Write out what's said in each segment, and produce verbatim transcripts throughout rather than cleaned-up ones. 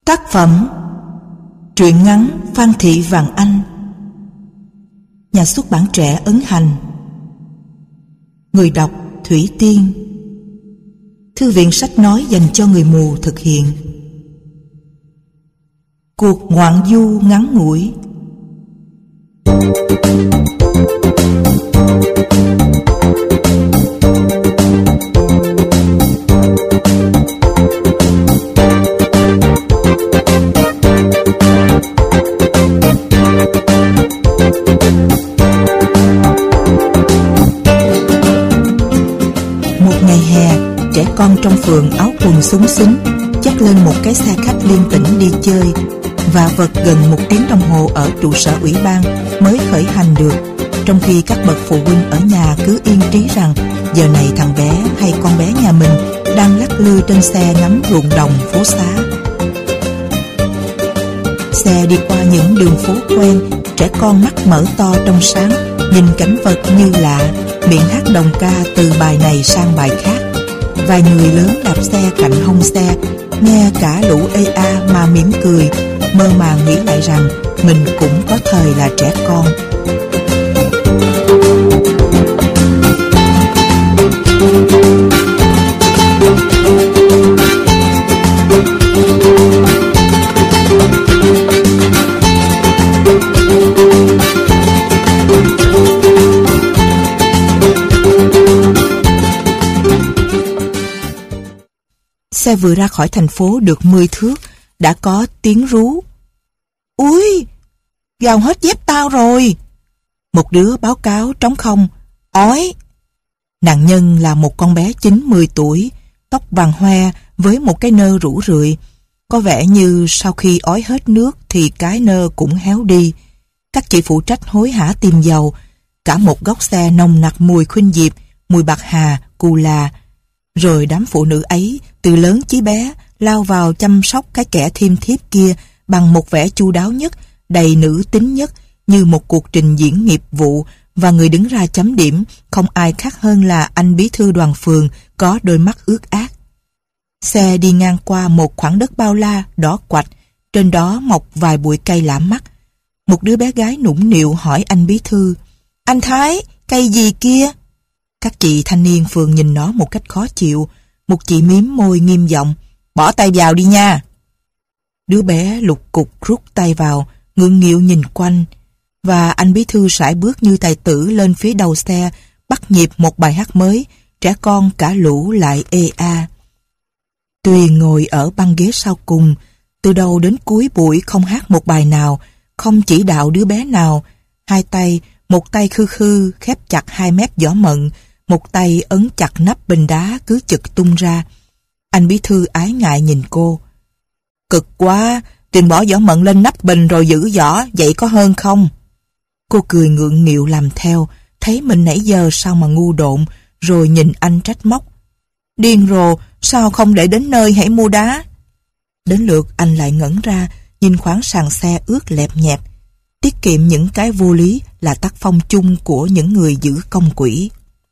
Tác phẩm Truyện ngắn Phan Thị Vàng Anh, nhà xuất bản Trẻ ấn hành. Người đọc Thủy Tiên. Thư viện sách nói dành cho người mù thực hiện. Cuộc ngoạn du ngắn ngủi. Trẻ con trong phường áo quần xúng xính dắt lên một cái xe khách liên tỉnh đi chơi, và vật gần một tiếng đồng hồ ở trụ sở ủy ban mới khởi hành được, trong khi các bậc phụ huynh ở nhà cứ yên trí rằng giờ này thằng bé hay con bé nhà mình đang lắc lư trên xe ngắm ruộng đồng phố xá. Xe đi qua những đường phố quen, trẻ con mắt mở to trong sáng, nhìn cảnh vật như lạ, miệng hát đồng ca từ bài này sang bài khác. Vài người lớn đạp xe cạnh hông xe, nghe cả lũ ê a mà mỉm cười, mơ màng nghĩ lại rằng mình cũng có thời là trẻ con. Xe vừa ra khỏi thành phố được mười thước, đã có tiếng rú. Ui, gào hết dép tao rồi. Một đứa báo cáo trống không. Ói. Nạn nhân là một con bé chín mười tuổi, tóc vàng hoe với một cái nơ rũ rượi. Có vẻ như sau khi ói hết nước thì cái nơ cũng héo đi. Các chị phụ trách hối hả tìm dầu. Cả một góc xe nồng nặc mùi khuynh diệp, mùi bạc hà, cù là. Rồi đám phụ nữ ấy, từ lớn chí bé, lao vào chăm sóc cái kẻ thiêm thiếp kia bằng một vẻ chu đáo nhất, đầy nữ tính nhất, như một cuộc trình diễn nghiệp vụ, và người đứng ra chấm điểm không ai khác hơn là anh bí thư đoàn phường có đôi mắt ướt át. Xe đi ngang qua một khoảng đất bao la, đỏ quạch, trên đó mọc vài bụi cây lạ mắt. Một đứa bé gái nũng nịu hỏi anh bí thư: "Anh Thái, cây gì kia?" Các chị thanh niên phường nhìn nó một cách khó chịu. Một chị mím môi nghiêm giọng: "Bỏ tay vào đi nha." Đứa bé lục cục rút tay vào, ngượng nghịu nhìn quanh, và anh bí thư sải bước như tài tử lên phía đầu xe, bắt nhịp một bài hát mới. Trẻ con cả lũ lại ê a. Tuyền ngồi ở băng ghế sau cùng, từ đầu đến cuối buổi không hát một bài nào, không chỉ đạo đứa bé nào. Hai tay, một tay khư khư khép chặt hai mép giỏ mận, một tay ấn chặt nắp bình đá cứ chực tung ra. Anh bí thư ái ngại nhìn cô. "Cực quá, Tuyền bỏ giỏ mận lên nắp bình rồi giữ giỏ, vậy có hơn không?" Cô cười ngượng nghịu làm theo, thấy mình nãy giờ sao mà ngu độn, rồi nhìn anh trách móc: "Điên rồ, sao không để đến nơi hãy mua đá?" Đến lượt anh lại ngẩn ra, nhìn khoáng sàn xe ướt lẹp nhẹp. Tiết kiệm những cái vô lý là tác phong chung của những người giữ công quỹ.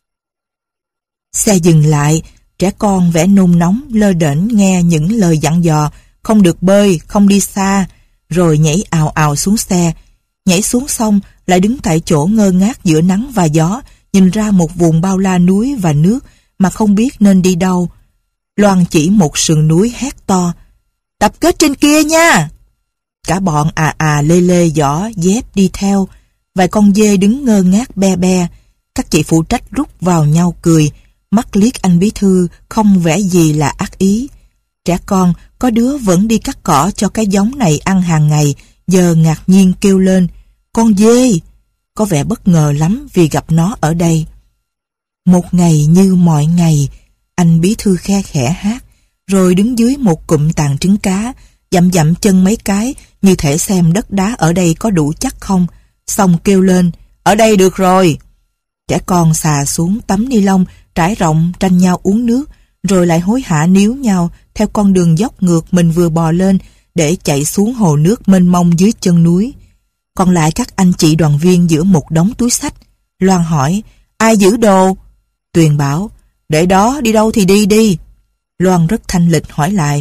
Xe dừng lại, trẻ con vẻ nôn nóng lơ đễnh nghe những lời dặn dò không được bơi, không đi xa, rồi nhảy ào ào xuống xe. Nhảy xuống xong lại đứng tại chỗ ngơ ngác giữa nắng và gió, nhìn ra một vùng bao la núi và nước mà không biết nên đi đâu. Loan chỉ một sườn núi hét to: "Tập kết trên kia nha!" Cả bọn à à lê lê giỏ dép đi theo. Vài con dê đứng ngơ ngác be be. Các chị phụ trách rút vào nhau cười, mắt liếc anh bí thư không vẻ gì là ác ý. Trẻ con có đứa vẫn đi cắt cỏ cho cái giống này ăn hàng ngày, giờ ngạc nhiên kêu lên: "Con dê!" Có vẻ bất ngờ lắm vì gặp nó ở đây. Một ngày như mọi ngày, anh bí thư khe khẽ hát, rồi đứng dưới một cụm tàn trứng cá, dậm dậm chân mấy cái như thể xem đất đá ở đây có đủ chắc không, xong kêu lên: "Ở đây được rồi." Trẻ con xà xuống tấm ni lông trải rộng tranh nhau uống nước, rồi lại hối hả níu nhau theo con đường dốc ngược mình vừa bò lên để chạy xuống hồ nước mênh mông dưới chân núi. Còn lại các anh chị đoàn viên giữa một đống túi xách. Loan hỏi: "Ai giữ đồ?" Tuyền bảo: "Để đó, đi đâu thì đi đi." Loan rất thanh lịch hỏi lại: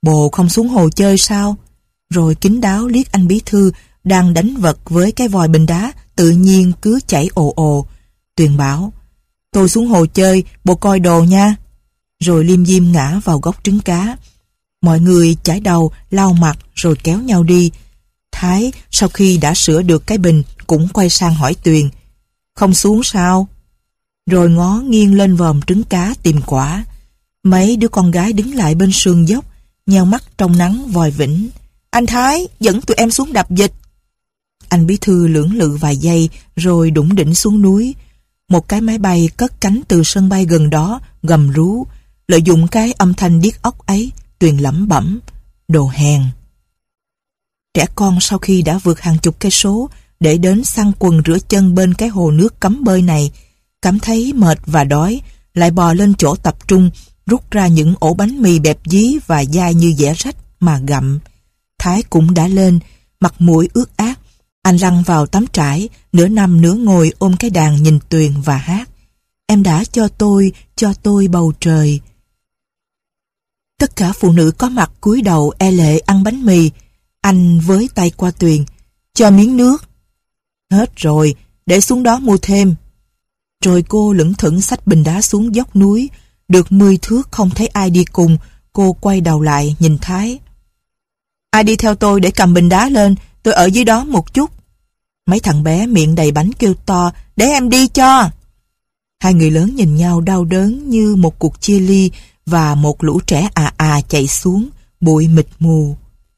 Bồ không xuống hồ chơi sao? Rồi kín đáo liếc anh bí thư đang đánh vật với cái vòi bình đá tự nhiên cứ chảy ồ ồ. Tuyền bảo, tôi xuống hồ chơi, bồ coi đồ nha. Rồi liêm diêm ngã vào góc trứng cá. Mọi người chải đầu, lau mặt rồi kéo nhau đi. Thái sau khi đã sửa được cái bình cũng quay sang hỏi Tuyền, không xuống sao? Rồi ngó nghiêng lên vòm trứng cá tìm quả. Mấy đứa con gái đứng lại bên sườn dốc, nheo mắt trong nắng vòi vĩnh. Anh Thái, dẫn tụi em xuống đập vịt. Anh bí thư lưỡng lự vài giây rồi đủng đỉnh xuống núi. Một cái máy bay cất cánh từ sân bay gần đó, gầm rú. Lợi dụng cái âm thanh điếc óc ấy, Tuyền lẩm bẩm, đồ hèn. Trẻ con sau khi đã vượt hàng chục cây số để đến xăng quần rửa chân bên cái hồ nước cấm bơi này, cảm thấy mệt và đói, lại bò lên chỗ tập trung, rút ra những ổ bánh mì bẹp dí và dai như dẻ rách mà gặm. Thái cũng đã lên, mặt mũi ướt át. Anh lăn vào tấm trải, nửa nằm nửa ngồi ôm cái đàn nhìn Tuyền và hát. Em đã cho tôi, cho tôi bầu trời. Tất cả phụ nữ có mặt cúi đầu e lệ ăn bánh mì. Anh với tay qua Tuyền, cho miếng nước. Hết rồi, để xuống đó mua thêm. Rồi cô lững thững xách bình đá xuống dốc núi. Được mười thước không thấy ai đi cùng, cô quay đầu lại nhìn Thái. Ai đi theo tôi để cầm bình đá lên, tôi ở dưới đó một chút. Mấy thằng bé miệng đầy bánh kêu to, để em đi cho. Hai người lớn nhìn nhau đau đớn như một cuộc chia ly và một lũ trẻ à à chạy xuống, bụi mịt mù.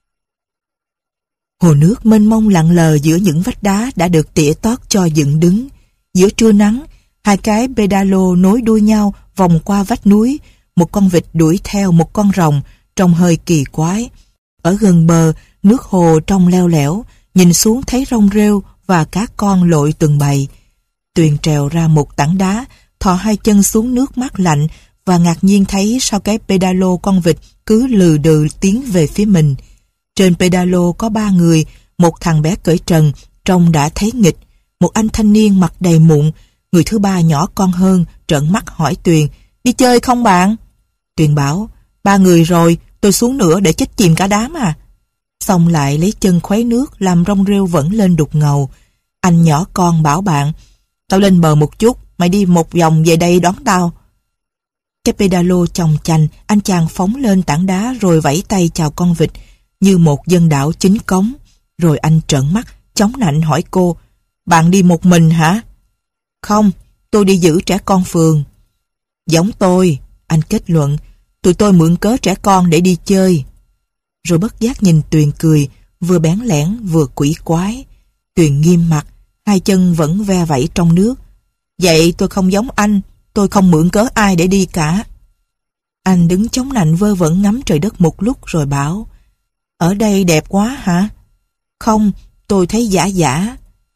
Hồ nước mênh mông lặng lờ giữa những vách đá đã được tỉa tót cho dựng đứng. Giữa trưa nắng, hai cái pedalo nối đuôi nhau vòng qua vách núi, một con vịt đuổi theo một con rồng trông hơi kỳ quái. Ở gần bờ, nước hồ trong leo lẻo, nhìn xuống thấy rong rêu và cá con lội từng bầy. Tuyền trèo ra một tảng đá, thò hai chân xuống nước mát lạnh và ngạc nhiên thấy sau cái pedalo con vịt cứ lừ đừ tiến về phía mình. Trên pedalo có ba người, một thằng bé cởi trần, trông đã thấy nghịch, một anh thanh niên mặt đầy mụn, người thứ ba nhỏ con hơn, trợn mắt hỏi Tuyền, đi chơi không bạn? Tuyền bảo, ba người rồi, tôi xuống nữa để chết chìm cả đám à. Xong lại lấy chân khuấy nước làm rong rêu vẫn lên đục ngầu. Anh nhỏ con bảo bạn, tao lên bờ một chút, mày đi một vòng về đây đón tao. Cái pedalo chồng chành, anh chàng phóng lên tảng đá rồi vẫy tay chào con vịt như một dân đảo chính cống. Rồi anh trợn mắt, chống nạnh hỏi cô, bạn đi một mình hả? Không, tôi đi giữ trẻ con phường. Giống tôi, anh kết luận, tụi tôi mượn cớ trẻ con để đi chơi. Rồi bất giác nhìn Tuyền cười, vừa bén lẻn vừa quỷ quái. Tuyền nghiêm mặt, hai chân vẫn ve vẫy trong nước. Vậy tôi không giống anh, tôi không mượn cớ ai để đi cả. Anh đứng chống nạnh vơ vẩn ngắm trời đất một lúc rồi bảo, ở đây đẹp quá hả? Không, tôi thấy giả giả.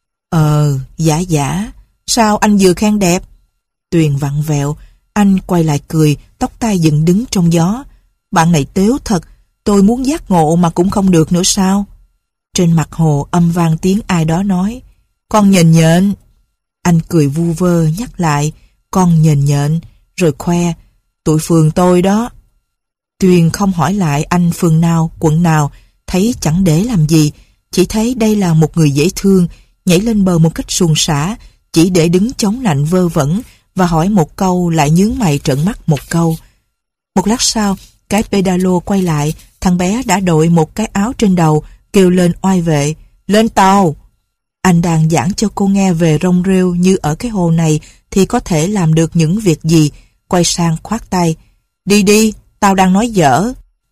Ờ, giả giả. Sao anh vừa khen đẹp? Tuyền vặn vẹo, anh quay lại cười, tóc tai dựng đứng trong gió. Bạn này tếu thật, tôi muốn giác ngộ mà cũng không được nữa sao? Trên mặt hồ âm vang tiếng ai đó nói, con nhện nhện. Anh cười vu vơ nhắc lại, con nhện nhện, rồi khoe, tụi phường tôi đó. Tuyền không hỏi lại anh phường nào, quận nào, thấy chẳng để làm gì, chỉ thấy đây là một người dễ thương, nhảy lên bờ một cách suồng sã, chỉ để đứng chống lạnh vơ vẩn và hỏi một câu lại nhướng mày trợn mắt một câu. Một lát sau, cái pedalo quay lại, thằng bé đã đội một cái áo trên đầu, kêu lên oai vệ, lên tàu. Anh đang giảng cho cô nghe về rong rêu như ở cái hồ này thì có thể làm được những việc gì, quay sang khoát tay. Đi đi, tao đang nói dở.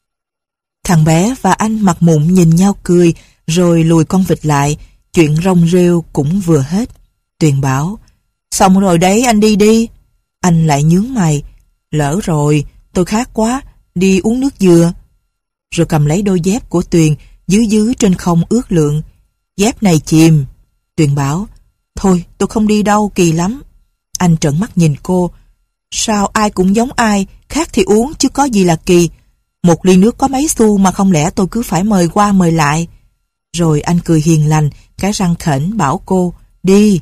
Thằng bé và anh mặt mụn nhìn nhau cười, rồi lùi con vịt lại, chuyện rong rêu cũng vừa hết. Tuyền bảo, xong rồi đấy anh đi đi. Anh lại nhướng mày, lỡ rồi, tôi khát quá, đi uống nước dừa. Rồi cầm lấy đôi dép của Tuyền, dưới dưới trên không ước lượng. Dép này chìm. Tuyền bảo, thôi tôi không đi đâu, kỳ lắm. Anh trợn mắt nhìn cô, sao ai cũng giống ai, khát thì uống chứ có gì là kỳ. Một ly nước có mấy xu mà không lẽ tôi cứ phải mời qua mời lại. Rồi anh cười hiền lành, cái răng khểnh bảo cô, đi.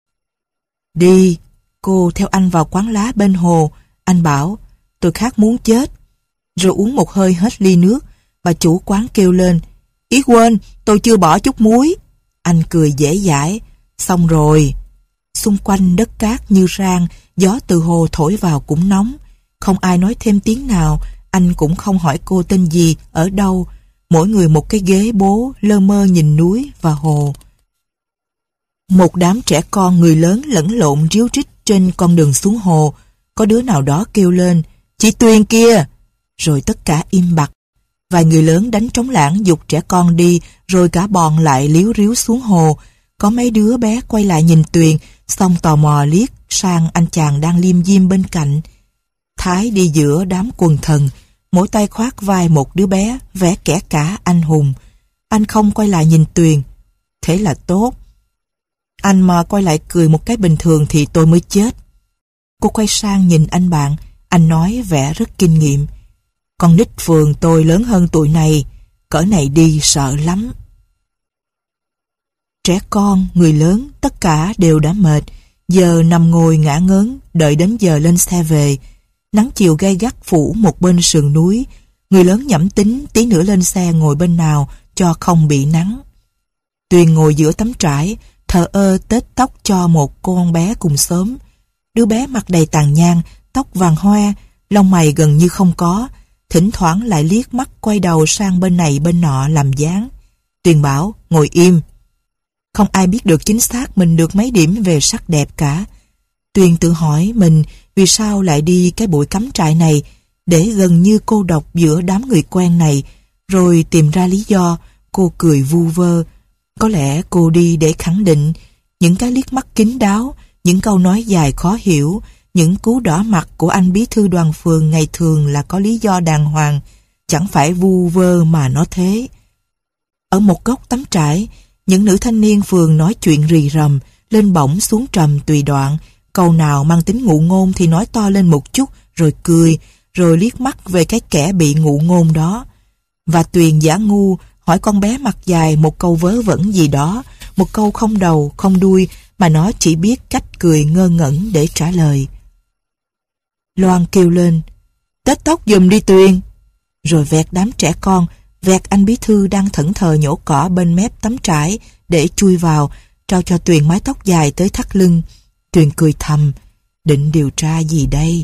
Đi. Cô theo anh vào quán lá bên hồ. Anh bảo, tôi khát muốn chết. Rồi uống một hơi hết ly nước, Bà chủ quán kêu lên, ý quên, tôi chưa bỏ chút muối. Anh cười dễ dãi, xong rồi. Xung quanh đất cát như rang, gió từ hồ thổi vào cũng nóng. Không ai nói thêm tiếng nào, anh cũng không hỏi cô tên gì, ở đâu. Mỗi người một cái ghế bố, lơ mơ nhìn núi và hồ. Một đám trẻ con người lớn lẫn lộn ríu rít trên con đường xuống hồ. Có đứa nào đó kêu lên, chị Tuyền kia. Rồi tất cả im bặt. Vài người lớn đánh trống lảng giục trẻ con đi, rồi cả bọn lại líu ríu xuống hồ. Có mấy đứa bé quay lại nhìn Tuyền, xong tò mò liếc sang anh chàng đang liêm diêm bên cạnh. Thái đi giữa đám quần thần, mỗi tay khoác vai một đứa bé, vẽ kẻ cả anh hùng. Anh không quay lại nhìn Tuyền. Thế là tốt. Anh mà quay lại cười một cái bình thường thì tôi mới chết. Cô quay sang nhìn anh bạn, anh nói vẻ rất kinh nghiệm. Con nít phường tôi lớn hơn tụi này, cỡ này đi sợ lắm. Trẻ con, người lớn, tất cả đều đã mệt, giờ nằm ngồi ngã ngớn, đợi đến giờ lên xe về. Nắng chiều gay gắt phủ một bên sườn núi, người lớn nhẩm tính tí nữa lên xe ngồi bên nào cho không bị nắng. Tuyền ngồi giữa tấm trải, thờ ơ tết tóc cho một con bé cùng xóm. Đứa bé mặt đầy tàn nhang, tóc vàng hoe, lông mày gần như không có, thỉnh thoảng lại liếc mắt quay đầu sang bên này bên nọ làm dáng. Tuyền bảo, ngồi im. Không ai biết được chính xác mình được mấy điểm về sắc đẹp cả. Tuyền tự hỏi mình vì sao lại đi cái buổi cắm trại này, để gần như cô độc giữa đám người quen này, rồi tìm ra lý do. Cô cười vu vơ. Có lẽ cô đi để khẳng định. Những cái liếc mắt kín đáo, những câu nói dài khó hiểu, những cú đỏ mặt của anh bí thư đoàn phường ngày thường là có lý do đàng hoàng, chẳng phải vu vơ mà nó thế. Ở một góc tấm trải, những nữ thanh niên phường nói chuyện rì rầm, lên bổng xuống trầm tùy đoạn. Câu nào mang tính ngụ ngôn thì nói to lên một chút, rồi cười, rồi liếc mắt về cái kẻ bị ngụ ngôn đó. Và Tuyền giả ngu hỏi con bé mặt dài một câu vớ vẩn gì đó, một câu không đầu, không đuôi, mà nó chỉ biết cách cười ngơ ngẩn để trả lời. Loan kêu lên, tết tóc giùm đi Tuyền. Rồi vẹt đám trẻ con, vẹt anh bí thư đang thẫn thờ nhổ cỏ bên mép tấm trải để chui vào, trao cho Tuyền mái tóc dài tới thắt lưng. Tuyền cười thầm, định điều tra gì đây?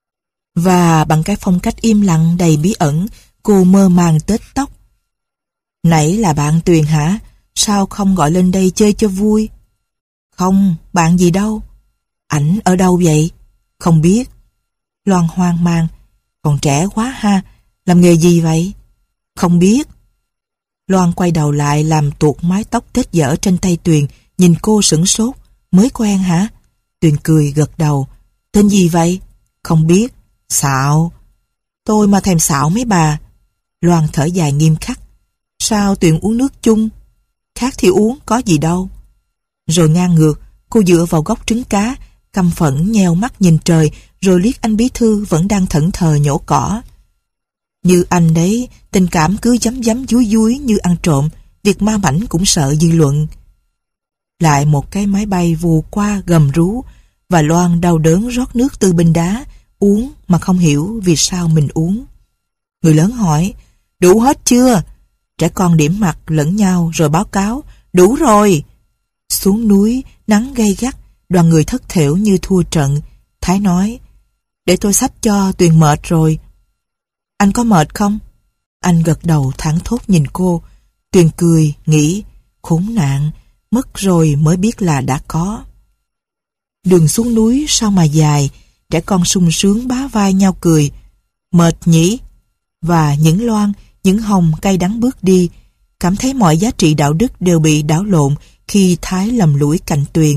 Và bằng cái phong cách im lặng đầy bí ẩn, cô mơ màng tết tóc. Nãy là bạn Tuyền hả? Sao không gọi lên đây chơi cho vui? Không, bạn gì đâu? Ảnh ở đâu vậy? Không biết. Loan hoang mang, còn trẻ quá ha, làm nghề gì vậy? Không biết. Loan quay đầu lại làm tuột mái tóc tết dở trên tay Tuyền, nhìn cô sửng sốt. Mới quen hả? Tuyền cười gật đầu. Tên gì vậy? Không biết. Xạo. Tôi mà thèm xạo mấy bà. Loan thở dài nghiêm khắc. Sao Tuyền uống nước chung? Khác thì uống, có gì đâu. Rồi ngang ngược, cô dựa vào góc trứng cá, căm phẫn nheo mắt nhìn trời, rồi liếc anh bí thư vẫn đang thẫn thờ nhổ cỏ. Như anh đấy, tình cảm cứ dấm dấm dúi dúi như ăn trộm, việc ma mảnh cũng sợ dư luận. Lại một cái máy bay vù qua gầm rú, và Loan đau đớn rót nước từ bình đá, uống mà không hiểu vì sao mình uống. Người lớn hỏi, đủ hết chưa? Trẻ con điểm mặt lẫn nhau rồi báo cáo, đủ rồi. Xuống núi, nắng gay gắt, đoàn người thất thểu như thua trận. Thái nói, để tôi xách cho, Tuyền mệt rồi. Anh có mệt không? Anh gật đầu thẳng thốt nhìn cô. Tuyền cười, nghĩ, khốn nạn, mất rồi mới biết là đã có. Đường xuống núi sao mà dài, trẻ con sung sướng bá vai nhau cười. Mệt nhỉ? Và những Loan, những Hồng cay đắng bước đi, cảm thấy mọi giá trị đạo đức đều bị đảo lộn khi Thái lầm lũi cạnh Tuyền.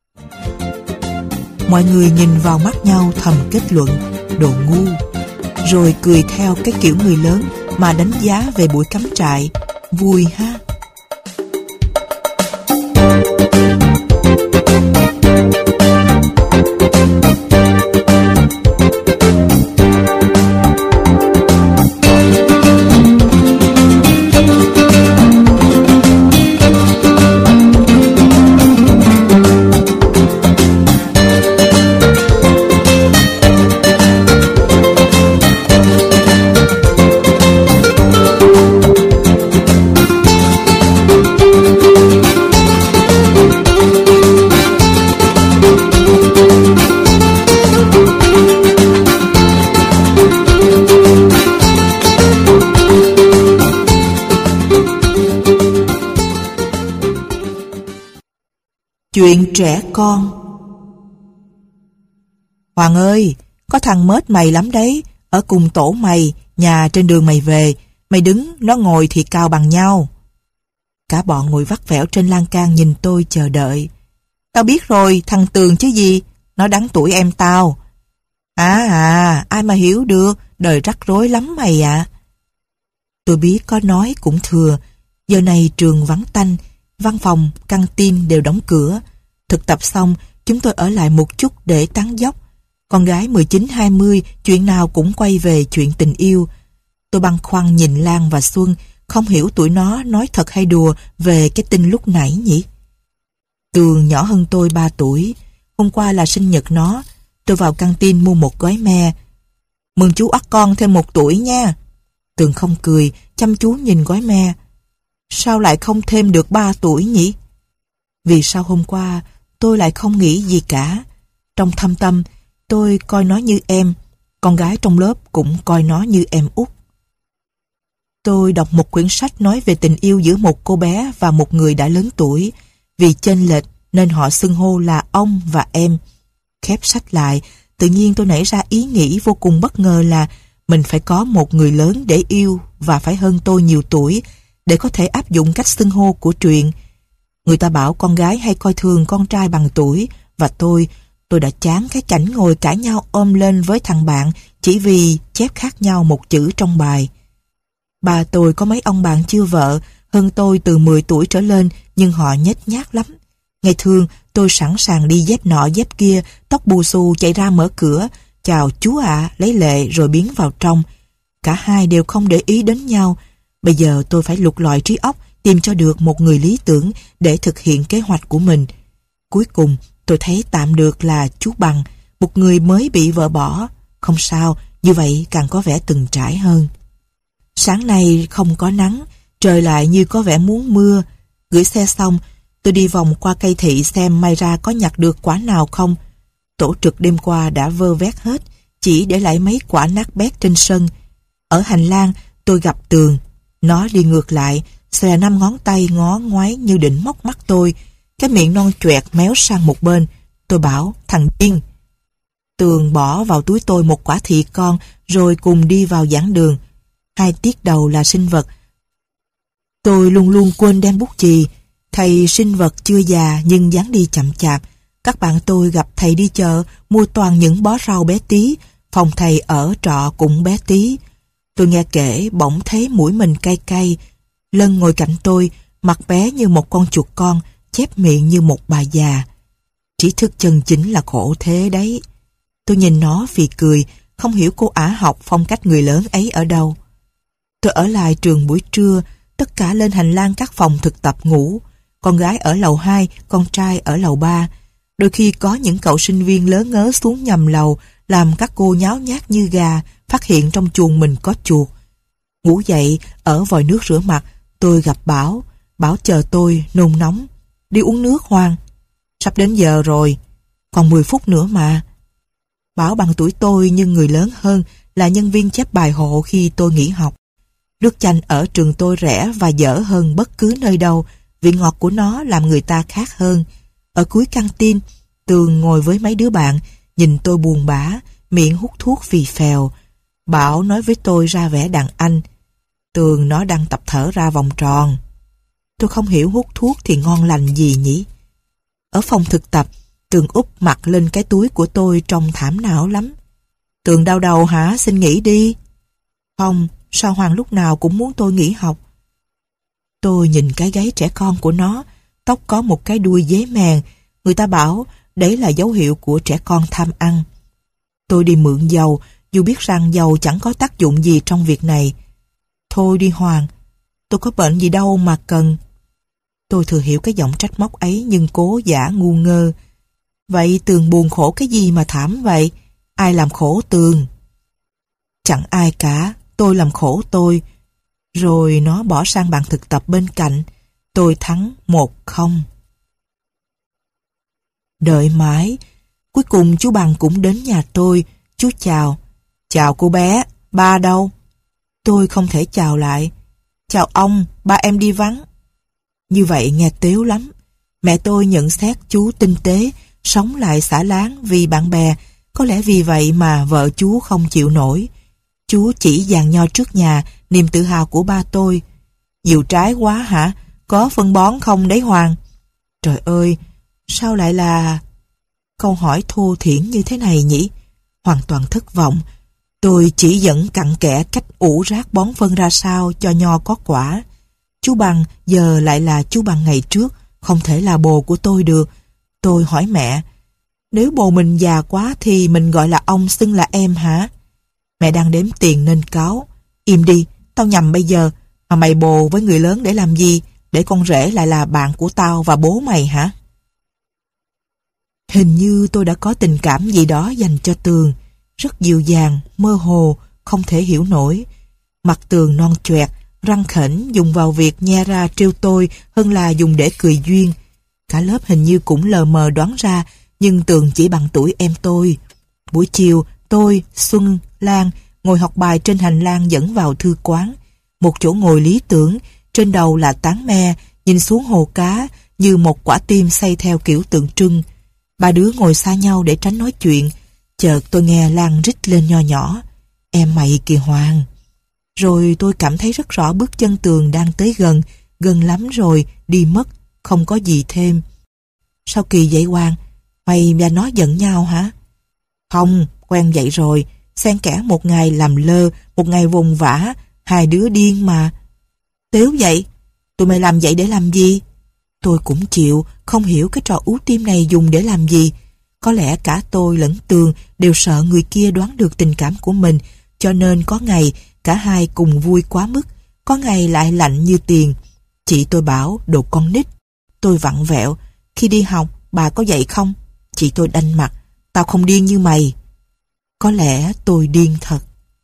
Mọi người nhìn vào mắt nhau thầm kết luận, đồ ngu, rồi cười theo cái kiểu người lớn mà đánh giá về buổi cắm trại. Vui ha. Chuyện trẻ con. Hoàng ơi, có thằng mết mày lắm đấy, ở cùng tổ mày, nhà trên đường mày về, mày đứng, nó ngồi thì cao bằng nhau. Cả bọn ngồi vắt vẻo trên lan can nhìn tôi chờ đợi. Tao biết rồi, thằng Tường chứ gì, nó đáng tuổi em tao. À à, ai mà hiểu được, đời rắc rối lắm mày ạ. Tôi biết có nói cũng thừa, giờ này trường vắng tanh, văn phòng, căng tin đều đóng cửa. Thực tập xong, chúng tôi ở lại một chút để tán dóc. Con gái mười chín hai mươi, chuyện nào cũng quay về chuyện tình yêu. Tôi băn khoăn nhìn Lan và Xuân, không hiểu tụi nó nói thật hay đùa về cái tin lúc nãy nhỉ. Tường nhỏ hơn tôi ba tuổi. Hôm qua là sinh nhật nó. Tôi vào căng tin mua một gói me. Mừng chú ắt con thêm một tuổi nha. Tường không cười, chăm chú nhìn gói me. Sao lại không thêm được ba tuổi nhỉ? Vì sao hôm qua tôi lại không nghĩ gì cả. Trong thâm tâm, tôi coi nó như em. Con gái trong lớp cũng coi nó như em út. Tôi đọc một quyển sách nói về tình yêu giữa một cô bé và một người đã lớn tuổi. Vì chênh lệch nên họ xưng hô là ông và em. Khép sách lại, tự nhiên tôi nảy ra ý nghĩ vô cùng bất ngờ là mình phải có một người lớn để yêu và phải hơn tôi nhiều tuổi để có thể áp dụng cách xưng hô của truyện. Người ta bảo con gái hay coi thường con trai bằng tuổi, và tôi, tôi đã chán cái cảnh ngồi cãi nhau ôm lên với thằng bạn chỉ vì chép khác nhau một chữ trong bài. Bà tôi có mấy ông bạn chưa vợ, hơn tôi từ mười tuổi trở lên, nhưng họ nhếch nhác lắm. Ngày thường, tôi sẵn sàng đi dép nọ dép kia, tóc bù xù chạy ra mở cửa, chào chú ạ, lấy lệ rồi biến vào trong. Cả hai đều không để ý đến nhau. Bây giờ tôi phải lục lọi trí óc, tìm cho được một người lý tưởng để thực hiện kế hoạch của mình. Cuối cùng, tôi thấy tạm được là chú Bằng, một người mới bị vợ bỏ. Không sao, như vậy càng có vẻ từng trải hơn. Sáng nay không có nắng, trời lại như có vẻ muốn mưa. Gửi xe xong, tôi đi vòng qua cây thị xem may ra có nhặt được quả nào không. Tổ trực đêm qua đã vơ vét hết, chỉ để lại mấy quả nát bét trên sân. Ở hành lang, tôi gặp Tường. Nó đi ngược lại, xòe năm ngón tay ngó ngoáy như định móc mắt tôi. Cái miệng non choẹt méo sang một bên. Tôi bảo, thằng điên. Tường bỏ vào túi tôi một quả thị con, rồi cùng đi vào giảng đường. Hai tiết đầu là sinh vật. Tôi luôn luôn quên đem bút chì. Thầy sinh vật chưa già nhưng dáng đi chậm chạp. Các bạn tôi gặp thầy đi chợ, mua toàn những bó rau bé tí. Phòng thầy ở trọ cũng bé tí. Tôi nghe kể bỗng thấy mũi mình cay cay. Lân ngồi cạnh tôi, mặt bé như một con chuột con, chép miệng như một bà già. Trí thức chân chính là khổ thế đấy. Tôi nhìn nó phì cười, không hiểu cô ả học phong cách người lớn ấy ở đâu. Tôi ở lại trường buổi trưa, tất cả lên hành lang các phòng thực tập ngủ. Con gái ở lầu hai, con trai ở lầu ba. Đôi khi có những cậu sinh viên lớn ngớ xuống nhầm lầu, làm các cô nháo nhác như gà, phát hiện trong chuồng mình có chuột. Ngủ dậy, ở vòi nước rửa mặt, tôi gặp Bảo. Bảo chờ tôi, nôn nóng. Đi uống nước Hoàng. Sắp đến giờ rồi. Còn mười phút nữa mà. Bảo bằng tuổi tôi nhưng người lớn hơn, là nhân viên chép bài hộ khi tôi nghỉ học. Nước chanh ở trường tôi rẻ và dở hơn bất cứ nơi đâu. Vị ngọt của nó làm người ta khác hơn. Ở cuối căng tin, Tường ngồi với mấy đứa bạn, nhìn tôi buồn bã, miệng hút thuốc phì phèo. Bảo nói với tôi ra vẻ đàn anh. Tường nó đang tập thở ra vòng tròn. Tôi không hiểu hút thuốc thì ngon lành gì nhỉ? Ở phòng thực tập, Tường úp mặt lên cái túi của tôi trông thảm não lắm. Tường đau đầu hả? Xin nghỉ đi. Không, sao Hoàng lúc nào cũng muốn tôi nghỉ học? Tôi nhìn cái gáy trẻ con của nó, tóc có một cái đuôi dế mèn. Người ta bảo đấy là dấu hiệu của trẻ con tham ăn. Tôi đi mượn dầu, dù biết rằng dầu chẳng có tác dụng gì trong việc này. Thôi đi Hoàng, tôi có bệnh gì đâu mà cần. Tôi thừa hiểu cái giọng trách móc ấy nhưng cố giả ngu ngơ. Vậy Tường buồn khổ cái gì mà thảm vậy? Ai làm khổ Tường? Chẳng ai cả, tôi làm khổ tôi. Rồi nó bỏ sang bàn thực tập bên cạnh. Tôi thắng một không. Đợi mãi, cuối cùng chú Bằng cũng đến nhà tôi. Chú chào. Chào cô bé, ba đâu? Tôi không thể chào lại. Chào ông, ba em đi vắng. Như vậy nghe tếu lắm. Mẹ tôi nhận xét chú tinh tế, sống lại xả láng vì bạn bè. Có lẽ vì vậy mà vợ chú không chịu nổi. Chú chỉ dàn nho trước nhà, niềm tự hào của ba tôi. Nhiều trái quá hả? Có phân bón không đấy Hoàng? Trời ơi, sao lại là... Câu hỏi thô thiển như thế này nhỉ? Hoàn toàn thất vọng. Tôi chỉ dẫn cặn kẽ cách ủ rác bón phân ra sao cho nho có quả. Chú Bằng giờ lại là chú Bằng ngày trước, không thể là bồ của tôi được. Tôi hỏi mẹ, nếu bồ mình già quá thì mình gọi là ông xưng là em hả? Mẹ đang đếm tiền nên cáu. Im đi, tao nhầm bây giờ. Mà mày bồ với người lớn để làm gì? Để con rể lại là bạn của tao và bố mày hả? Hình như tôi đã có tình cảm gì đó dành cho Tường. Rất dịu dàng, mơ hồ, không thể hiểu nổi. Mặt Tường non choẹt, răng khểnh dùng vào việc nhe ra trêu tôi hơn là dùng để cười duyên. Cả lớp hình như cũng lờ mờ đoán ra, nhưng Tường chỉ bằng tuổi em tôi. Buổi chiều, tôi, Xuân, Lan ngồi học bài trên hành lang dẫn vào thư quán. Một chỗ ngồi lý tưởng, trên đầu là tán me, nhìn xuống hồ cá như một quả tim xây theo kiểu tượng trưng. Ba đứa ngồi xa nhau để tránh nói chuyện. Chợt tôi nghe Lan rít lên nho nhỏ, em mày kìa Hoàng. Rồi tôi cảm thấy rất rõ bước chân Tường đang tới gần, gần lắm rồi, đi mất, không có gì thêm. Sao kỳ vậy Hoàng? Mày và nó giận nhau hả? Không, quen vậy rồi, xen kẽ một ngày làm lơ, một ngày vùng vã, hai đứa điên mà. Tếu vậy, tụi mày làm vậy để làm gì? Tôi cũng chịu, không hiểu cái trò ú tim này dùng để làm gì. Có lẽ cả tôi lẫn Tường đều sợ người kia đoán được tình cảm của mình, cho nên có ngày cả hai cùng vui quá mức, có ngày lại lạnh như tiền. Chị tôi bảo đồ con nít. Tôi vặn vẹo, khi đi học bà có dạy không? Chị tôi đanh mặt, tao không điên như mày. Có lẽ tôi điên thật.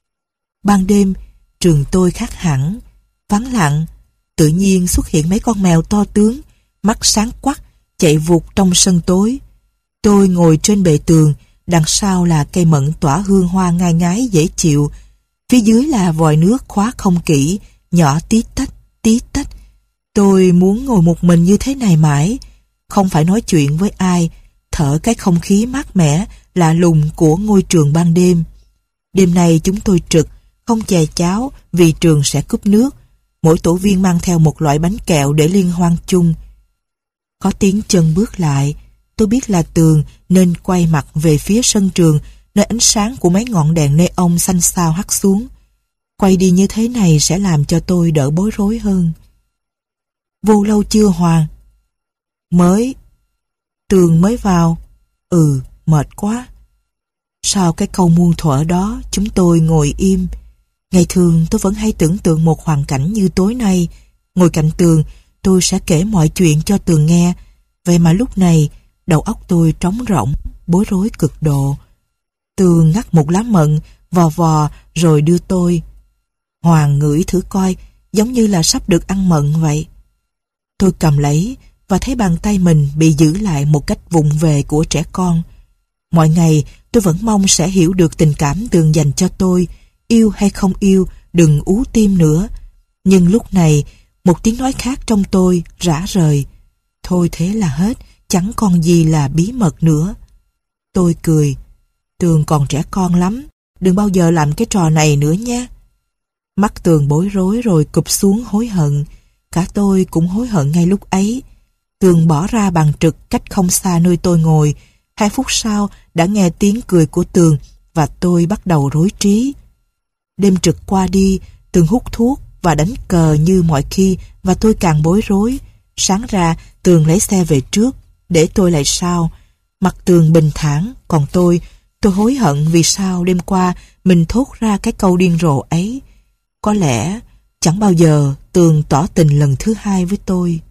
Ban đêm, trường tôi khác hẳn, vắng lặng. Tự nhiên xuất hiện mấy con mèo to tướng, mắt sáng quắc, chạy vụt trong sân tối. Tôi ngồi trên bệ tường, đằng sau là cây mận tỏa hương hoa ngai ngái dễ chịu. Phía dưới là vòi nước khóa không kỹ, nhỏ tí tách, tí tách. Tôi muốn ngồi một mình như thế này mãi, không phải nói chuyện với ai, thở cái không khí mát mẻ, lạ lùng của ngôi trường ban đêm. Đêm nay chúng tôi trực, không chè cháo vì trường sẽ cúp nước. Mỗi tổ viên mang theo một loại bánh kẹo để liên hoan chung. Có tiếng chân bước lại, tôi biết là Tường nên quay mặt về phía sân trường, nơi ánh sáng của mấy ngọn đèn neon xanh xao hắt xuống. Quay đi như thế này sẽ làm cho tôi đỡ bối rối hơn. Vô lâu chưa Hoàng? Mới. Tường mới vào. Ừ, mệt quá. Sau cái câu muôn thuở đó, chúng tôi ngồi im. Ngày thường tôi vẫn hay tưởng tượng một hoàn cảnh như tối nay. Ngồi cạnh Tường, tôi sẽ kể mọi chuyện cho Tường nghe. Vậy mà lúc này, đầu óc tôi trống rỗng, bối rối cực độ. Tường ngắt một lá mận, vò vò rồi đưa tôi. Hoàng ngửi thử coi, giống như là sắp được ăn mận vậy. Tôi cầm lấy và thấy bàn tay mình bị giữ lại một cách vụng về của trẻ con. Mọi ngày tôi vẫn mong sẽ hiểu được tình cảm Tường dành cho tôi, yêu hay không yêu, đừng ú tim nữa. Nhưng lúc này, một tiếng nói khác trong tôi rã rời. Thôi thế là hết, chẳng còn gì là bí mật nữa. Tôi cười. Tường còn trẻ con lắm, đừng bao giờ làm cái trò này nữa nhé. Mắt Tường bối rối rồi cụp xuống hối hận. Cả tôi cũng hối hận ngay lúc ấy. Tường bỏ ra bàn trực cách không xa nơi tôi ngồi. Hai phút sau đã nghe tiếng cười của Tường và tôi bắt đầu rối trí. Đêm trực qua đi, Tường hút thuốc và đánh cờ như mọi khi và tôi càng bối rối. Sáng ra, Tường lấy xe về trước, để tôi lại sau. Mặt Tường bình thản, còn tôi, tôi hối hận vì sao đêm qua mình thốt ra cái câu điên rồ ấy. Có lẽ chẳng bao giờ Tường tỏ tình lần thứ hai với tôi.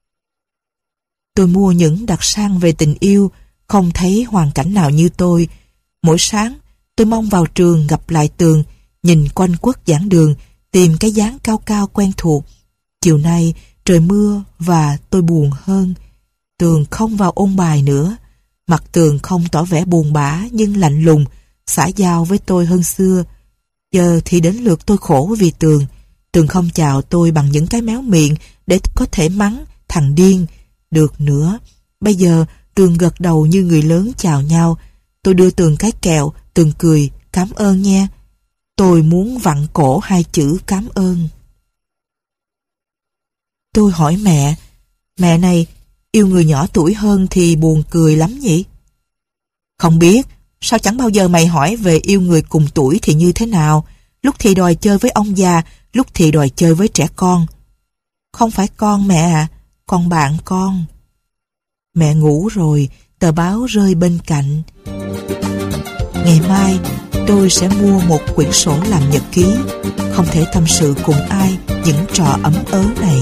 Tôi mua những đặc sản về tình yêu, không thấy hoàn cảnh nào như tôi. Mỗi sáng, tôi mong vào trường gặp lại Tường, nhìn quanh quất giảng đường, tìm cái dáng cao cao quen thuộc. Chiều nay, trời mưa và tôi buồn hơn. Tường không vào ôn bài nữa. Mặt Tường không tỏ vẻ buồn bã nhưng lạnh lùng, xã giao với tôi hơn xưa. Giờ thì đến lượt tôi khổ vì Tường. Tường không chào tôi bằng những cái méo miệng để có thể mắng thằng điên. Được nữa, bây giờ Tường gật đầu như người lớn chào nhau. Tôi đưa Tường cái kẹo, Tường cười, cảm ơn nha. Tôi muốn vặn cổ hai chữ cảm ơn. Tôi hỏi mẹ, mẹ này, yêu người nhỏ tuổi hơn thì buồn cười lắm nhỉ? Không biết, sao chẳng bao giờ mày hỏi về yêu người cùng tuổi thì như thế nào? Lúc thì đòi chơi với ông già, lúc thì đòi chơi với trẻ con. Không phải con mẹ à, con bạn con. Mẹ ngủ rồi, tờ báo rơi bên cạnh. Ngày mai, tôi sẽ mua một quyển sổ làm nhật ký. Không thể tâm sự cùng ai những trò ấm ớ này.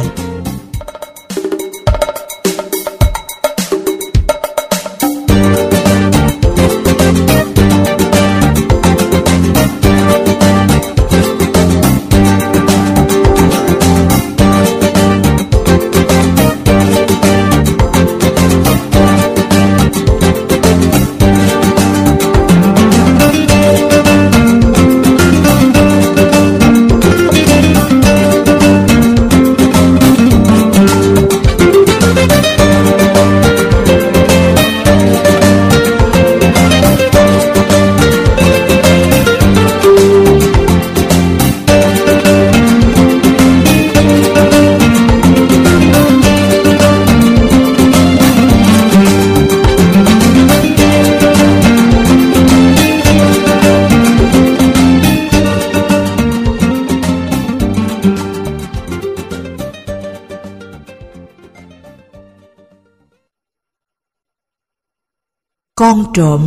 Con trộm.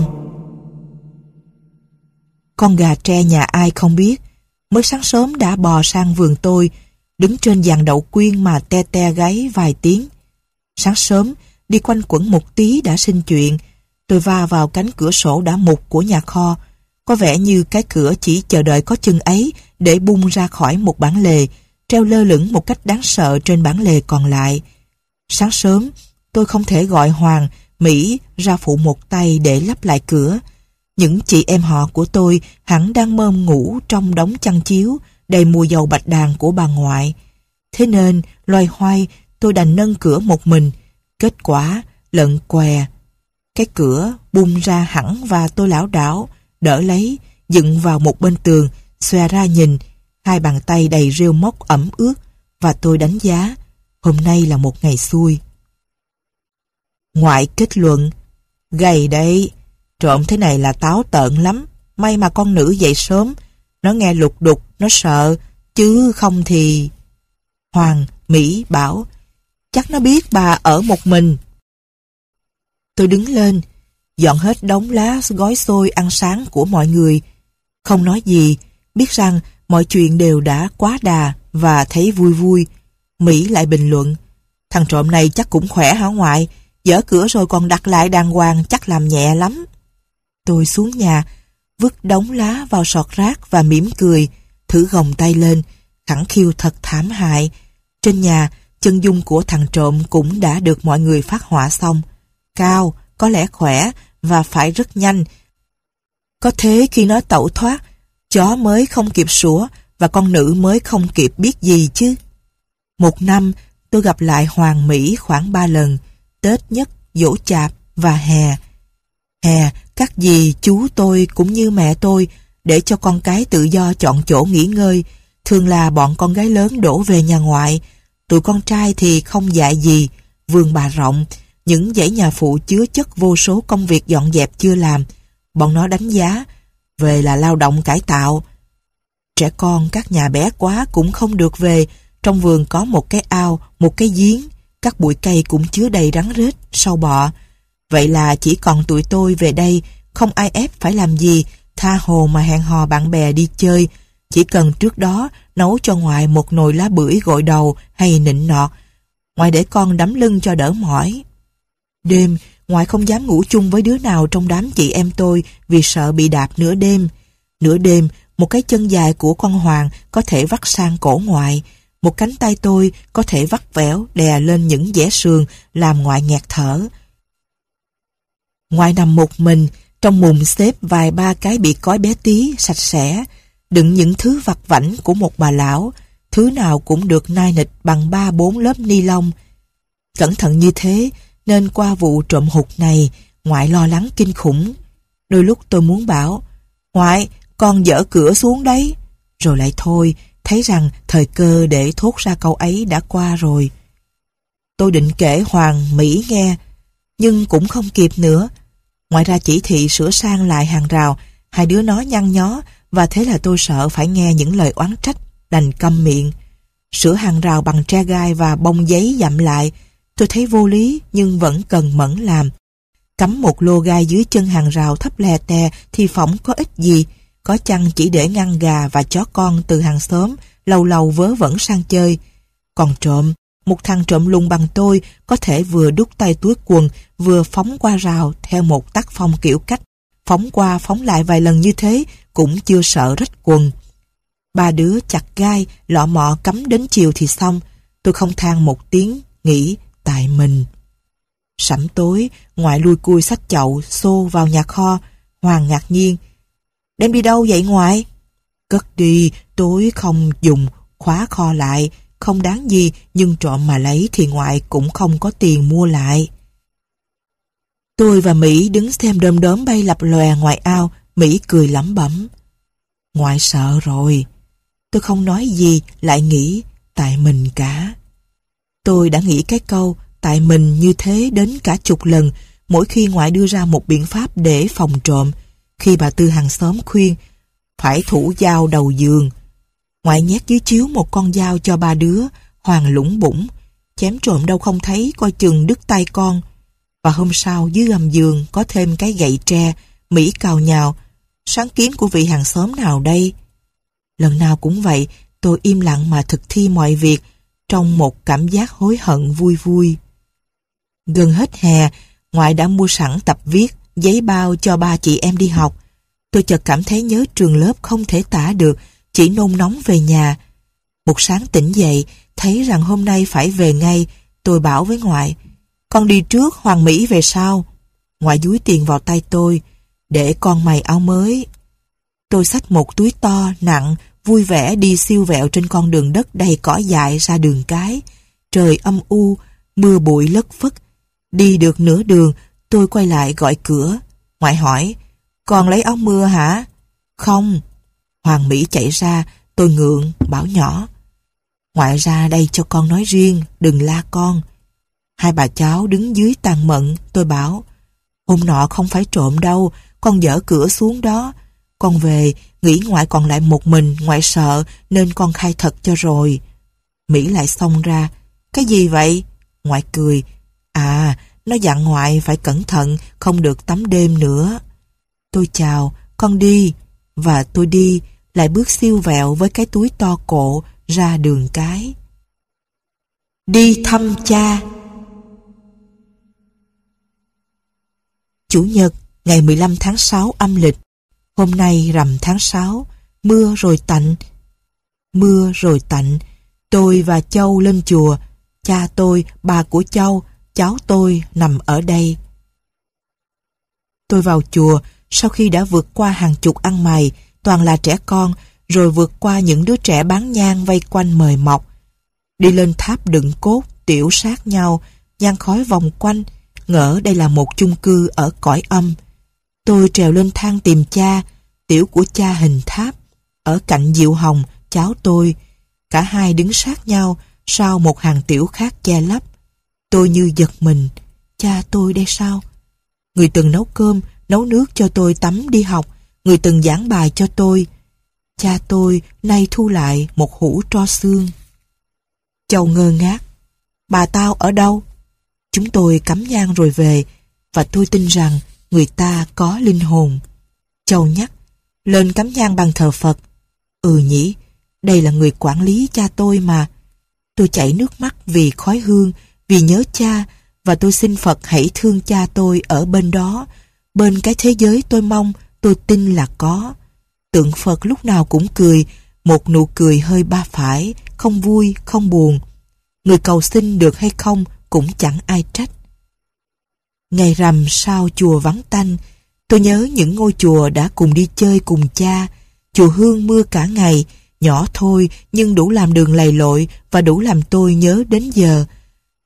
Con gà tre nhà ai không biết, mới sáng sớm đã bò sang vườn tôi, đứng trên giàn đậu quyên mà te te gáy vài tiếng. Sáng sớm, đi quanh quẩn một tí đã sinh chuyện. Tôi va vào cánh cửa sổ đã mục của nhà kho. Có vẻ như cái cửa chỉ chờ đợi có chân ấy để bung ra khỏi một bản lề, treo lơ lửng một cách đáng sợ trên bản lề còn lại. Sáng sớm, tôi không thể gọi Hoàng, Mỹ ra phụ một tay để lắp lại cửa. Những chị em họ của tôi hẳn đang mơm ngủ trong đống chăn chiếu đầy mùi dầu bạch đàn của bà ngoại. Thế nên, loay hoay, tôi đành nâng cửa một mình. Kết quả, lận què. Cái cửa bung ra hẳn và tôi lảo đảo, đỡ lấy, dựng vào một bên tường, xòe ra nhìn, hai bàn tay đầy rêu móc ẩm ướt, và tôi đánh giá, hôm nay là một ngày xui. Ngoại kết luận, gầy đấy, trộm thế này là táo tợn lắm, may mà con nữ dậy sớm, nó nghe lục đục, nó sợ, chứ không thì... Hoàng, Mỹ bảo, chắc nó biết bà ở một mình. Tôi đứng lên, dọn hết đống lá gói xôi ăn sáng của mọi người. Không nói gì, biết rằng mọi chuyện đều đã quá đà và thấy vui vui. Mỹ lại bình luận, thằng trộm này chắc cũng khỏe hả ngoại, dỡ cửa rồi còn đặt lại đàng hoàng chắc làm nhẹ lắm. Tôi xuống nhà, vứt đống lá vào sọt rác và mỉm cười, thử gồng tay lên, khẳng khiu thật thảm hại. Trên nhà, chân dung của thằng trộm cũng đã được mọi người phát họa xong. Cao, có lẽ khỏe và phải rất nhanh. Có thế khi nó tẩu thoát, chó mới không kịp sủa và con nữ mới không kịp biết gì chứ. Một năm, tôi gặp lại Hoàng Mỹ khoảng ba lần, Tết nhất, Giỗ Chạp và hè. Hè, các dì, chú tôi cũng như mẹ tôi, để cho con cái tự do chọn chỗ nghỉ ngơi, thường là bọn con gái lớn đổ về nhà ngoại. Tụi con trai thì không dạy gì, vườn bà rộng, những dãy nhà phụ chứa chất vô số công việc dọn dẹp chưa làm. Bọn nó đánh giá, về là lao động cải tạo. Trẻ con các nhà bé quá cũng không được về, trong vườn có một cái ao, một cái giếng, các bụi cây cũng chứa đầy rắn rết, sâu bọ. Vậy là chỉ còn tụi tôi về đây, không ai ép phải làm gì, tha hồ mà hẹn hò bạn bè đi chơi. Chỉ cần trước đó nấu cho ngoại một nồi lá bưởi gội đầu hay nịnh nọt, ngoại để con đấm lưng cho đỡ mỏi. Đêm, ngoại không dám ngủ chung với đứa nào trong đám chị em tôi vì sợ bị đạp nửa đêm. Nửa đêm, một cái chân dài của con Hoàng có thể vắt sang cổ ngoại, một cánh tay tôi có thể vắt vẻo đè lên những vẽ sườn làm ngoại nghẹt thở. Ngoại nằm một mình, trong mùng xếp vài ba cái bị cói bé tí, sạch sẽ, đựng những thứ vặt vãnh của một bà lão, thứ nào cũng được nai nịch bằng ba bốn lớp ni lông. Cẩn thận như thế, nên qua vụ trộm hụt này, ngoại lo lắng kinh khủng. Đôi lúc tôi muốn bảo, ngoại, con dỡ cửa xuống đấy. Rồi lại thôi, thấy rằng thời cơ để thốt ra câu ấy đã qua rồi. Tôi định kể Hoàng, Mỹ nghe, nhưng cũng không kịp nữa. Ngoại ra chỉ thị sửa sang lại hàng rào, hai đứa nó nhăn nhó, và thế là tôi sợ phải nghe những lời oán trách, đành câm miệng. Sửa hàng rào bằng tre gai và bông giấy dặm lại, tôi thấy vô lý nhưng vẫn cần mẫn làm. Cắm một lô gai dưới chân hàng rào thấp lè tè thì phỏng có ích gì, có chăng chỉ để ngăn gà và chó con từ hàng xóm lâu lâu vớ vẩn sang chơi. Còn trộm, một thằng trộm lùng bằng tôi có thể vừa đút tay túi quần, vừa phóng qua rào theo một tác phong kiểu cách. Phóng qua phóng lại vài lần như thế cũng chưa sợ rách quần. Ba đứa chặt gai, lọ mọ cắm đến chiều thì xong. Tôi không than một tiếng, nghĩ tại mình. Sẩm tối, ngoại lui cui xách chậu, xô vào nhà kho. Hoàng ngạc nhiên. Đem đi đâu vậy ngoại? Cất đi, tối không dùng, khóa kho lại. Không đáng gì, nhưng trộm mà lấy thì ngoại cũng không có tiền mua lại. Tôi và Mỹ đứng xem đom đóm bay lập lòe ngoài ao. Mỹ cười lẩm bẩm. Ngoại sợ rồi. Tôi không nói gì, lại nghĩ tại mình cả. Tôi đã nghĩ cái câu tại mình như thế đến cả chục lần mỗi khi ngoại đưa ra một biện pháp để phòng trộm. Khi bà Tư hàng xóm khuyên phải thủ dao đầu giường, ngoại nhét dưới chiếu một con dao cho ba đứa. Hoàng lủng bủng, chém trộm đâu không thấy, coi chừng đứt tay con. Và hôm sau dưới gầm giường có thêm cái gậy tre. Mỹ cào nhào, sáng kiến của vị hàng xóm nào đây? Lần nào cũng vậy, tôi im lặng mà thực thi mọi việc trong một cảm giác hối hận vui vui. Gần hết hè, ngoại đã mua sẵn tập viết, giấy bao cho ba chị em đi học. Tôi chợt cảm thấy nhớ trường lớp không thể tả được, chỉ nôn nóng về nhà. Một sáng tỉnh dậy, thấy rằng hôm nay phải về ngay, tôi bảo với ngoại, con đi trước, Hoàng Mỹ về sau. Ngoại dúi tiền vào tay tôi, để con mày áo mới. Tôi xách một túi to, nặng, vui vẻ đi siêu vẹo trên con đường đất đầy cỏ dại ra đường cái. Trời âm u, mưa bụi lất phất. Đi được nửa đường, tôi quay lại gọi cửa. Ngoại hỏi, con lấy áo mưa hả? Không. Hoàng Mỹ chạy ra, tôi ngượng, bảo nhỏ. Ngoại ra đây cho con nói riêng, đừng la con. Hai bà cháu đứng dưới tàn mận, tôi bảo, hôm nọ không phải trộm đâu, con dỡ cửa xuống đó. Con về, nghĩ ngoại còn lại một mình, ngoại sợ, nên con khai thật cho rồi. Mỹ lại xông ra, cái gì vậy? Ngoại cười, à, nó dặn ngoại phải cẩn thận, không được tắm đêm nữa. Tôi chào, con đi, và tôi đi, lại bước siêu vẹo với cái túi to cộ ra đường cái. Đi thăm cha. Chủ nhật, ngày mười lăm tháng sáu âm lịch. Hôm nay rằm tháng sáu, mưa rồi tạnh. Mưa rồi tạnh, tôi và Châu lên chùa. Cha tôi, bà của Châu, cháu tôi nằm ở đây. Tôi vào chùa sau khi đã vượt qua hàng chục ăn mày, toàn là trẻ con, rồi vượt qua những đứa trẻ bán nhang vây quanh mời mọc. Đi lên tháp đựng cốt, tiểu sát nhau, nhang khói vòng quanh, ngỡ đây là một chung cư ở cõi âm. Tôi trèo lên thang tìm cha, tiểu của cha hình tháp, ở cạnh Diệu Hồng, cháu tôi. Cả hai đứng sát nhau, sau một hàng tiểu khác che lấp. Tôi như giật mình, cha tôi đây sao? Người từng nấu cơm, nấu nước cho tôi tắm đi học, người từng giảng bài cho tôi. Cha tôi nay thu lại một hũ tro xương. Châu ngơ ngác, bà tao ở đâu? Chúng tôi cắm nhang rồi về, và tôi tin rằng người ta có linh hồn. Châu nhắc, lên cắm nhang bằng thờ Phật. Ừ nhỉ, đây là người quản lý cha tôi mà. Tôi chảy nước mắt vì khói hương, vì nhớ cha, và tôi xin Phật hãy thương cha tôi ở bên đó, bên cái thế giới tôi mong, tôi tin là có. Tượng Phật lúc nào cũng cười, một nụ cười hơi ba phải, không vui, không buồn. Người cầu xin được hay không cũng chẳng ai trách. Ngày rằm sau chùa vắng tanh, tôi nhớ những ngôi chùa đã cùng đi chơi cùng cha. Chùa Hương mưa cả ngày, nhỏ thôi nhưng đủ làm đường lầy lội và đủ làm tôi nhớ đến giờ.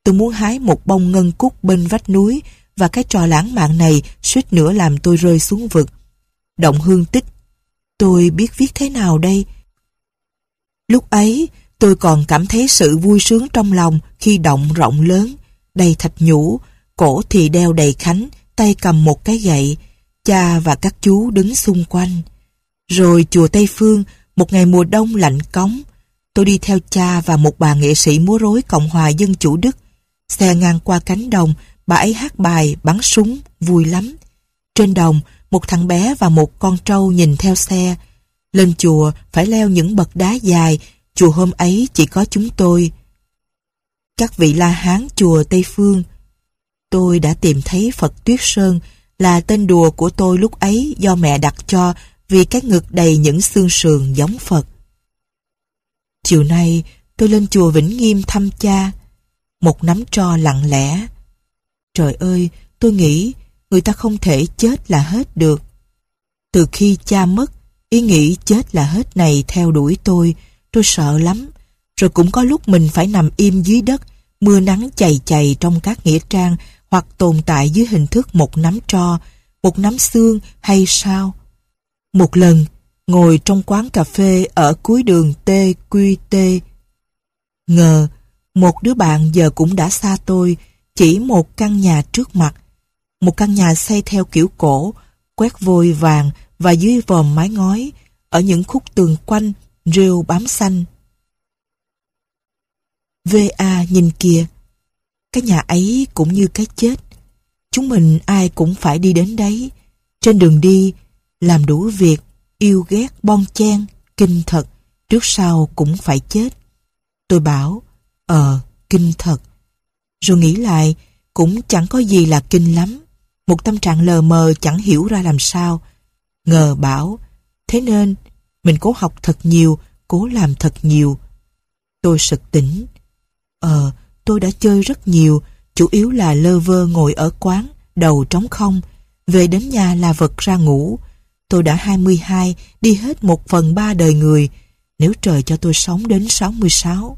Tôi muốn hái một bông ngân cúc bên vách núi, và cái trò lãng mạn này suýt nữa làm tôi rơi xuống vực. Động hương tích. Tôi biết viết thế nào đây? Lúc ấy, tôi còn cảm thấy sự vui sướng trong lòng khi động rộng lớn, đầy thạch nhũ, cổ thì đeo đầy khánh, tay cầm một cái gậy, cha và các chú đứng xung quanh. Rồi chùa Tây Phương, một ngày mùa đông lạnh cóng, tôi đi theo cha và một bà nghệ sĩ múa rối Cộng hòa Dân chủ Đức. Xe ngang qua cánh đồng, bà ấy hát bài, bắn súng, vui lắm. Trên đồng, một thằng bé và một con trâu nhìn theo xe. Lên chùa phải leo những bậc đá dài, chùa hôm ấy chỉ có chúng tôi. Các vị La Hán chùa Tây Phương. Tôi đã tìm thấy Phật Tuyết Sơn, là tên đùa của tôi lúc ấy do mẹ đặt cho vì cái ngực đầy những xương sườn giống Phật. Chiều nay tôi lên chùa Vĩnh Nghiêm thăm cha. Một nắm tro lặng lẽ. Trời ơi, tôi nghĩ người ta không thể chết là hết được. Từ khi cha mất, ý nghĩ chết là hết này theo đuổi tôi. Tôi sợ lắm. Rồi cũng có lúc mình phải nằm im dưới đất, mưa nắng chày chày trong các nghĩa trang, hoặc tồn tại dưới hình thức một nắm tro, một nắm xương hay sao. Một lần, ngồi trong quán cà phê ở cuối đường tê quy tê, ngờ một đứa bạn giờ cũng đã xa tôi, chỉ một căn nhà trước mặt. Một căn nhà xây theo kiểu cổ, quét vôi vàng và dưới vòm mái ngói, ở những khúc tường quanh, rêu bám xanh. vê a nhìn kìa, cái nhà ấy cũng như cái chết. Chúng mình ai cũng phải đi đến đấy. Trên đường đi, làm đủ việc, yêu ghét, bon chen, kinh thật, trước sau cũng phải chết. Tôi bảo, ờ, kinh thật. Rồi nghĩ lại, cũng chẳng có gì là kinh lắm. Một tâm trạng lờ mờ chẳng hiểu ra làm sao. Ngờ bảo, thế nên, mình cố học thật nhiều, cố làm thật nhiều. Tôi sực tỉnh. Ờ, tôi đã chơi rất nhiều, chủ yếu là lơ vơ ngồi ở quán, đầu trống không. Về đến nhà là vật ra ngủ. Tôi đã hai mươi hai, đi hết một phần ba đời người. Nếu trời cho tôi sống đến sáu mươi sáu.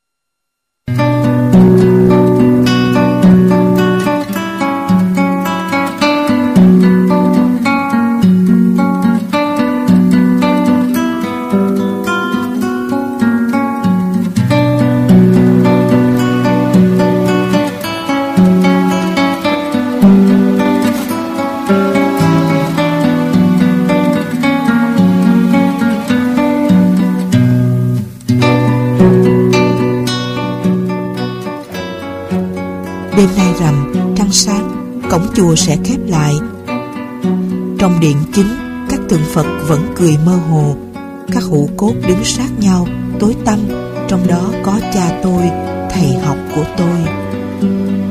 Đêm nay rằm, trăng sáng, cổng chùa sẽ khép lại. Trong điện chính, các tượng Phật vẫn cười mơ hồ. Các hũ cốt đứng sát nhau, tối tăm, trong đó có cha tôi, thầy học của tôi.